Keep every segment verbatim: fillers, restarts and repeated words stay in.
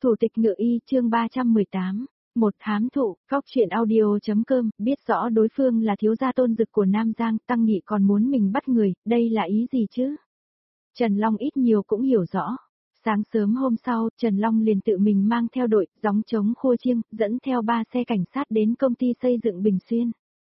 Thủ tịch Ngự Y chương ba trăm mười tám, một thám thụ, Cóc truyện audio.com, biết rõ đối phương là thiếu gia Tôn Dực của Nam Giang, Tăng Nghị còn muốn mình bắt người, đây là ý gì chứ? Trần Long ít nhiều cũng hiểu rõ. Sáng sớm hôm sau, Trần Long liền tự mình mang theo đội, gióng trống khua chiêng, dẫn theo ba xe cảnh sát đến công ty xây dựng Bình Xuyên.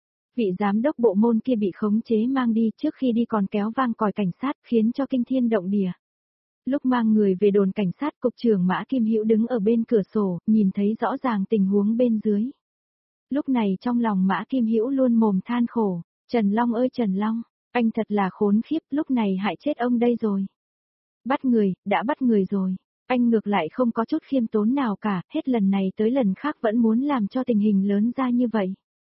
Vị giám đốc bộ môn kia bị khống chế mang đi, trước khi đi còn kéo vang còi cảnh sát, khiến cho kinh thiên động địa. Lúc mang người về đồn cảnh sát, cục trưởng Mã Kim Hữu đứng ở bên cửa sổ, nhìn thấy rõ ràng tình huống bên dưới. Lúc này trong lòng Mã Kim Hữu luôn mồm than khổ, Trần Long ơi Trần Long, anh thật là khốn khiếp, lúc này hại chết ông đây rồi. Bắt người, đã bắt người rồi, anh ngược lại không có chút khiêm tốn nào cả, hết lần này tới lần khác vẫn muốn làm cho tình hình lớn ra như vậy.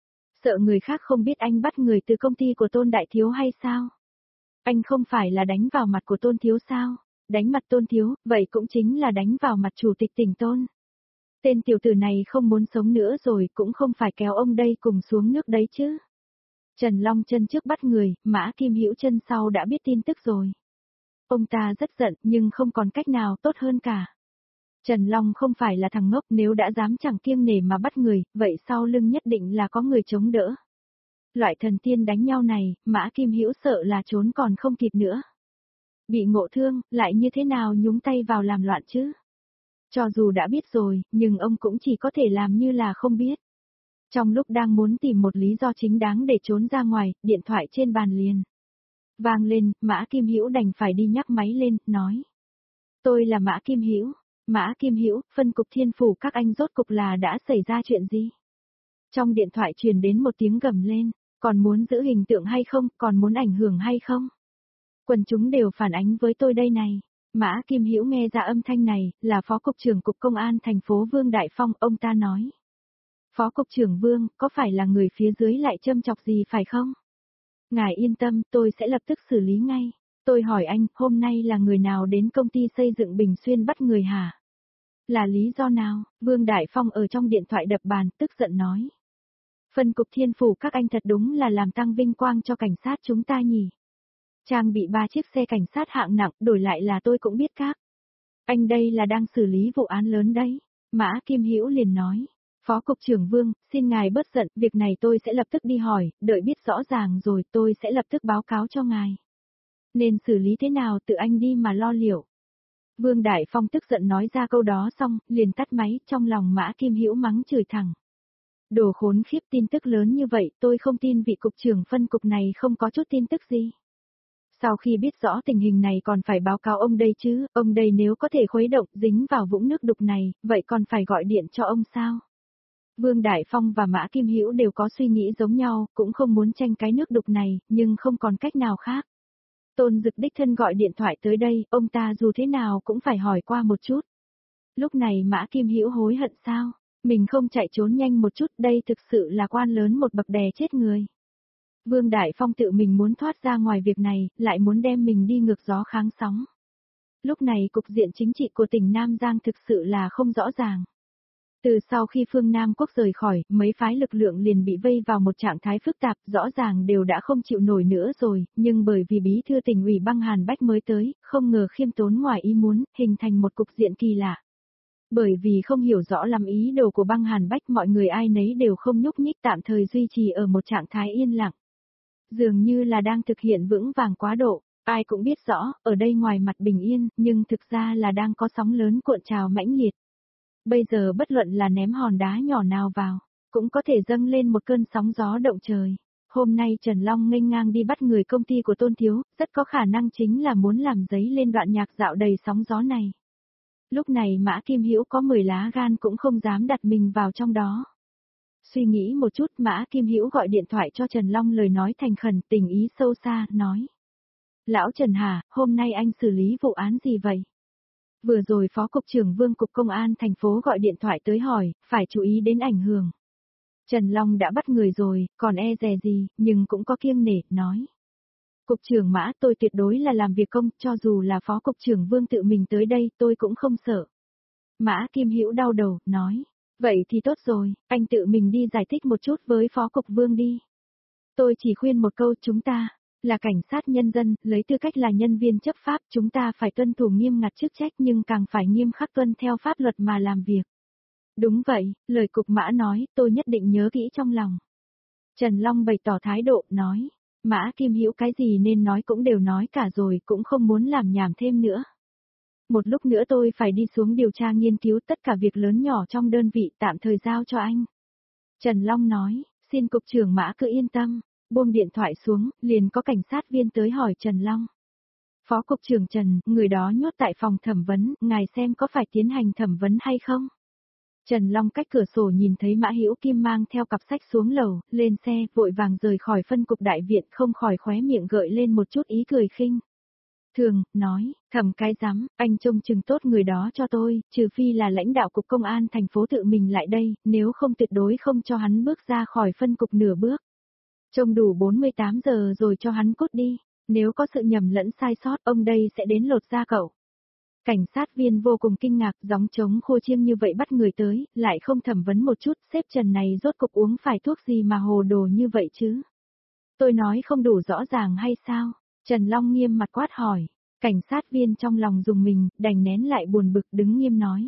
Sợ người khác không biết anh bắt người từ công ty của Tôn Đại Thiếu hay sao? Anh không phải là đánh vào mặt của Tôn Thiếu sao? Đánh mặt Tôn Thiếu, vậy cũng chính là đánh vào mặt chủ tịch tỉnh Tôn. Tên tiểu tử này không muốn sống nữa rồi, cũng không phải kéo ông đây cùng xuống nước đấy chứ. Trần Long chân trước bắt người, Mã Kim Hữu chân sau đã biết tin tức rồi. Ông ta rất giận nhưng không còn cách nào tốt hơn cả. Trần Long không phải là thằng ngốc, nếu đã dám chẳng kiêng nể mà bắt người, vậy sau lưng nhất định là có người chống đỡ. Loại thần tiên đánh nhau này, Mã Kim Hữu sợ là trốn còn không kịp nữa. Bị ngộ thương, lại như thế nào nhúng tay vào làm loạn chứ? Cho dù đã biết rồi, nhưng ông cũng chỉ có thể làm như là không biết. Trong lúc đang muốn tìm một lý do chính đáng để trốn ra ngoài, điện thoại trên bàn liền vang lên, Mã Kim Hữu đành phải đi nhắc máy lên, nói: "Tôi là Mã Kim Hữu, Mã Kim Hữu, phân cục Thiên Phủ các anh rốt cục là đã xảy ra chuyện gì?" Trong điện thoại truyền đến một tiếng gầm lên, "Còn muốn giữ hình tượng hay không, còn muốn ảnh hưởng hay không? Quần chúng đều phản ánh với tôi đây này." Mã Kim Hữu nghe ra âm thanh này, là Phó Cục trưởng Cục Công an thành phố Vương Đại Phong, ông ta nói: "Phó Cục trưởng Vương, có phải là người phía dưới lại châm chọc gì phải không? Ngài yên tâm, tôi sẽ lập tức xử lý ngay. Tôi hỏi anh, hôm nay là người nào đến công ty xây dựng Bình Xuyên bắt người hả? Là lý do nào?" Vương Đại Phong ở trong điện thoại đập bàn, tức giận nói: "Phân cục Thiên Phủ các anh thật đúng là làm tăng vinh quang cho cảnh sát chúng ta nhỉ. Trang bị ba chiếc xe cảnh sát hạng nặng, đổi lại là tôi cũng biết các anh đây là đang xử lý vụ án lớn đấy." Mã Kim Hữu liền nói: "Phó Cục trưởng Vương, xin ngài bớt giận, việc này tôi sẽ lập tức đi hỏi, đợi biết rõ ràng rồi tôi sẽ lập tức báo cáo cho ngài. Nên xử lý thế nào tự anh đi mà lo liệu." Vương Đại Phong tức giận nói ra câu đó xong, liền tắt máy, trong lòng Mã Kim Hữu mắng chửi thẳng: "Đồ khốn khiếp, tin tức lớn như vậy, tôi không tin vị cục trưởng phân cục này không có chút tin tức gì. Sau khi biết rõ tình hình này còn phải báo cáo ông đây chứ, ông đây nếu có thể khuấy động dính vào vũng nước đục này, vậy còn phải gọi điện cho ông sao?" Vương Đại Phong và Mã Kim Hữu đều có suy nghĩ giống nhau, cũng không muốn tranh cái nước đục này, nhưng không còn cách nào khác. Tôn Dực đích thân gọi điện thoại tới đây, ông ta dù thế nào cũng phải hỏi qua một chút. Lúc này Mã Kim Hữu hối hận sao? Mình không chạy trốn nhanh một chút, đây thực sự là quan lớn một bậc đè chết người. Vương Đại Phong tự mình muốn thoát ra ngoài việc này, lại muốn đem mình đi ngược gió kháng sóng. Lúc này cục diện chính trị của tỉnh Nam Giang thực sự là không rõ ràng. Từ sau khi phương Nam Quốc rời khỏi, mấy phái lực lượng liền bị vây vào một trạng thái phức tạp, rõ ràng đều đã không chịu nổi nữa rồi, nhưng bởi vì bí thư tỉnh ủy Băng Hàn Bách mới tới, không ngờ khiêm tốn ngoài ý muốn, hình thành một cục diện kỳ lạ. Bởi vì không hiểu rõ lắm ý đồ của Băng Hàn Bách, mọi người ai nấy đều không nhúc nhích, tạm thời duy trì ở một trạng thái yên lặng. Dường như là đang thực hiện vững vàng quá độ, ai cũng biết rõ, ở đây ngoài mặt bình yên, nhưng thực ra là đang có sóng lớn cuộn trào mãnh liệt. Bây giờ bất luận là ném hòn đá nhỏ nào vào, cũng có thể dâng lên một cơn sóng gió động trời. Hôm nay Trần Long nghênh ngang đi bắt người công ty của Tôn Thiếu, rất có khả năng chính là muốn làm dấy lên đoạn nhạc dạo đầy sóng gió này. Lúc này Mã Kim Hữu có mười lá gan cũng không dám đặt mình vào trong đó. Suy nghĩ một chút, Mã Kim Hữu gọi điện thoại cho Trần Long, lời nói thành khẩn, tình ý sâu xa, nói: "Lão Trần Hà, hôm nay anh xử lý vụ án gì vậy? Vừa rồi Phó Cục trưởng Vương Cục Công an thành phố gọi điện thoại tới hỏi, phải chú ý đến ảnh hưởng. Trần Long đã bắt người rồi, còn e dè gì, nhưng cũng có kiêng nể, nói: Cục trưởng Mã, tôi tuyệt đối là làm việc công, cho dù là Phó Cục trưởng Vương tự mình tới đây, tôi cũng không sợ." Mã Kim Hữu đau đầu, nói: "Vậy thì tốt rồi, anh tự mình đi giải thích một chút với Phó Cục Vương đi. Tôi chỉ khuyên một câu, chúng ta Là cảnh sát nhân dân, lấy tư cách là nhân viên chấp pháp, chúng ta phải tuân thủ nghiêm ngặt chức trách nhưng càng phải nghiêm khắc tuân theo pháp luật mà làm việc. Đúng vậy, lời cục Mã nói, tôi nhất định nhớ kỹ trong lòng. Trần Long bày tỏ thái độ, nói, Mã Kim Hữu cái gì nên nói cũng đều nói cả rồi, cũng không muốn làm nhảm thêm nữa. Một lúc nữa tôi phải đi xuống điều tra nghiên cứu tất cả việc lớn nhỏ trong đơn vị, tạm thời giao cho anh. Trần Long nói, xin cục trưởng Mã cứ yên tâm, buông điện thoại xuống, liền có cảnh sát viên tới hỏi Trần Long. Phó cục trưởng Trần, người đó nhốt tại phòng thẩm vấn, ngài xem có phải tiến hành thẩm vấn hay không? Trần Long cách cửa sổ nhìn thấy Mã Hữu Kim mang theo cặp sách xuống lầu, lên xe, vội vàng rời khỏi phân cục đại viện, không khỏi khóe miệng gợi lên một chút ý cười khinh. Thường, nói, thầm cái rắm, anh trông chừng tốt người đó cho tôi, trừ phi là lãnh đạo cục công an thành phố tự mình lại đây, nếu không tuyệt đối không cho hắn bước ra khỏi phân cục nửa bước. Trông đủ bốn mươi tám giờ rồi cho hắn cút đi, nếu có sự nhầm lẫn sai sót, ông đây sẽ đến lột da cậu. Cảnh sát viên vô cùng kinh ngạc, gióng trống khô chiêng như vậy bắt người tới, lại không thẩm vấn một chút, sếp Trần này rốt cục uống phải thuốc gì mà hồ đồ như vậy chứ? Tôi nói không đủ rõ ràng hay sao? Trần Long nghiêm mặt quát hỏi, cảnh sát viên trong lòng dùng mình, đành nén lại buồn bực đứng nghiêm nói.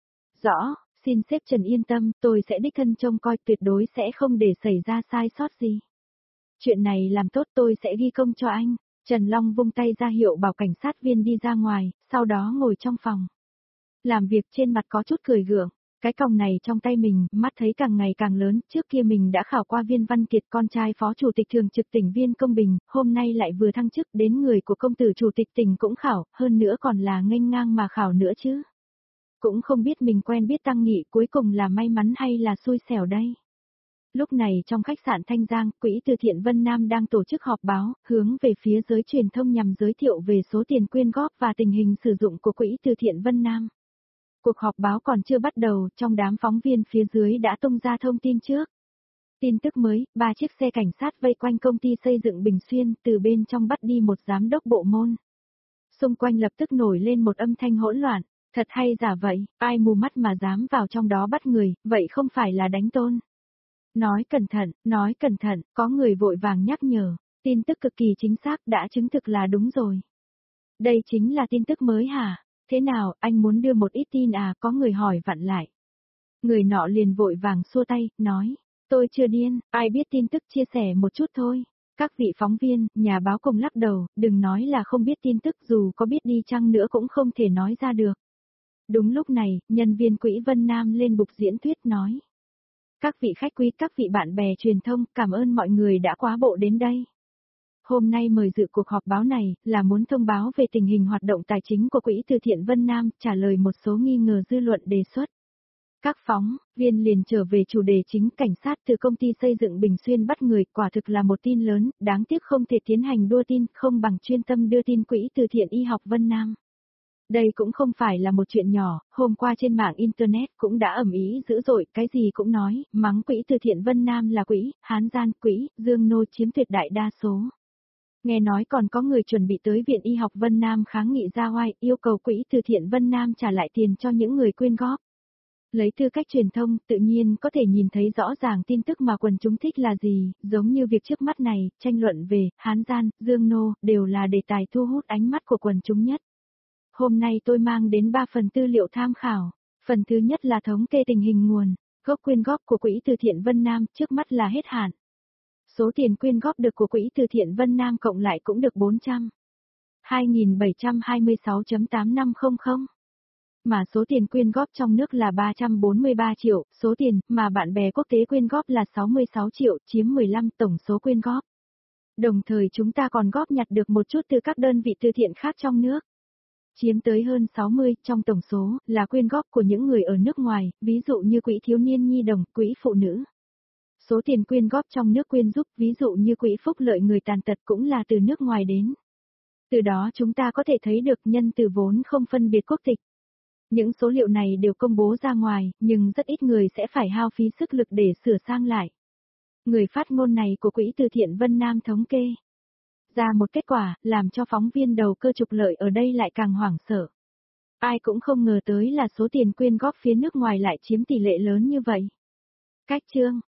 Rõ, xin sếp Trần yên tâm, tôi sẽ đích thân trông coi, tuyệt đối sẽ không để xảy ra sai sót gì. Chuyện này làm tốt tôi sẽ ghi công cho anh. Trần Long vung tay ra hiệu bảo cảnh sát viên đi ra ngoài, sau đó ngồi trong phòng. Làm việc trên mặt có chút cười gượng, cái còng này trong tay mình, mắt thấy càng ngày càng lớn, trước kia mình đã khảo qua Viên Văn Kiệt con trai phó chủ tịch thường trực tỉnh Viên Công Bình, hôm nay lại vừa thăng chức đến người của công tử chủ tịch tỉnh cũng khảo, hơn nữa còn là nghênh ngang mà khảo nữa chứ. Cũng không biết mình quen biết Tăng Nghị cuối cùng là may mắn hay là xui xẻo đây. Lúc này trong khách sạn Thanh Giang, Quỹ từ thiện Vân Nam đang tổ chức họp báo, hướng về phía giới truyền thông nhằm giới thiệu về số tiền quyên góp và tình hình sử dụng của Quỹ từ thiện Vân Nam. Cuộc họp báo còn chưa bắt đầu, trong đám phóng viên phía dưới đã tung ra thông tin trước. Tin tức mới, ba chiếc xe cảnh sát vây quanh công ty xây dựng Bình Xuyên, từ bên trong bắt đi một giám đốc bộ môn. Xung quanh lập tức nổi lên một âm thanh hỗn loạn, thật hay giả vậy, ai mù mắt mà dám vào trong đó bắt người, vậy không phải là đánh tôn. Nói cẩn thận, nói cẩn thận, có người vội vàng nhắc nhở, tin tức cực kỳ chính xác đã chứng thực là đúng rồi. Đây chính là tin tức mới hả? Thế nào, anh muốn đưa một ít tin à, có người hỏi vặn lại. Người nọ liền vội vàng xua tay, nói, tôi chưa điên, ai biết tin tức chia sẻ một chút thôi. Các vị phóng viên, nhà báo cùng lắc đầu, đừng nói là không biết tin tức dù có biết đi chăng nữa cũng không thể nói ra được. Đúng lúc này, nhân viên Quỹ Vân Nam lên bục diễn thuyết nói. Các vị khách quý, các vị bạn bè truyền thông, cảm ơn mọi người đã quá bộ đến đây. Hôm nay mời dự cuộc họp báo này, là muốn thông báo về tình hình hoạt động tài chính của Quỹ từ thiện Vân Nam, trả lời một số nghi ngờ dư luận đề xuất. Các phóng viên liền trở về chủ đề chính, cảnh sát từ công ty xây dựng Bình Xuyên bắt người, quả thực là một tin lớn, đáng tiếc không thể tiến hành đua tin, không bằng chuyên tâm đưa tin Quỹ từ thiện y học Vân Nam. Đây cũng không phải là một chuyện nhỏ, hôm qua trên mạng Internet cũng đã ầm ĩ dữ dội, cái gì cũng nói, mắng Quỹ từ thiện Vân Nam là quỹ, hán gian, quỹ, dương nô chiếm tuyệt đại đa số. Nghe nói còn có người chuẩn bị tới Viện Y học Vân Nam kháng nghị ra oai, yêu cầu Quỹ từ thiện Vân Nam trả lại tiền cho những người quyên góp. Lấy tư cách truyền thông, tự nhiên có thể nhìn thấy rõ ràng tin tức mà quần chúng thích là gì, giống như việc trước mắt này, tranh luận về, hán gian, dương nô, đều là đề tài thu hút ánh mắt của quần chúng nhất. Hôm nay tôi mang đến ba phần tư liệu tham khảo. Phần thứ nhất là thống kê tình hình nguồn, gốc quyên góp của Quỹ từ thiện Vân Nam, trước mắt là hết hạn. Số tiền quyên góp được của Quỹ từ thiện Vân Nam cộng lại cũng được bốn trăm hai nghìn bảy trăm hai mươi sáu phẩy tám năm không không. Mà số tiền quyên góp trong nước là ba trăm bốn mươi ba triệu, số tiền mà bạn bè quốc tế quyên góp là sáu mươi sáu triệu, chiếm mười lăm tổng số quyên góp. Đồng thời chúng ta còn góp nhặt được một chút từ các đơn vị từ thiện khác trong nước. Chiếm tới hơn sáu mươi, trong tổng số, là quyên góp của những người ở nước ngoài, ví dụ như Quỹ Thiếu niên Nhi đồng, Quỹ Phụ nữ. Số tiền quyên góp trong nước quyên giúp, ví dụ như Quỹ Phúc lợi người tàn tật cũng là từ nước ngoài đến. Từ đó chúng ta có thể thấy được nhân từ vốn không phân biệt quốc tịch. Những số liệu này đều công bố ra ngoài, nhưng rất ít người sẽ phải hao phí sức lực để sửa sang lại. Người phát ngôn này của Quỹ từ thiện Vân Nam thống kê ra một kết quả, làm cho phóng viên đầu cơ trục lợi ở đây lại càng hoảng sợ. Ai cũng không ngờ tới là số tiền quyên góp phía nước ngoài lại chiếm tỷ lệ lớn như vậy. Cách chương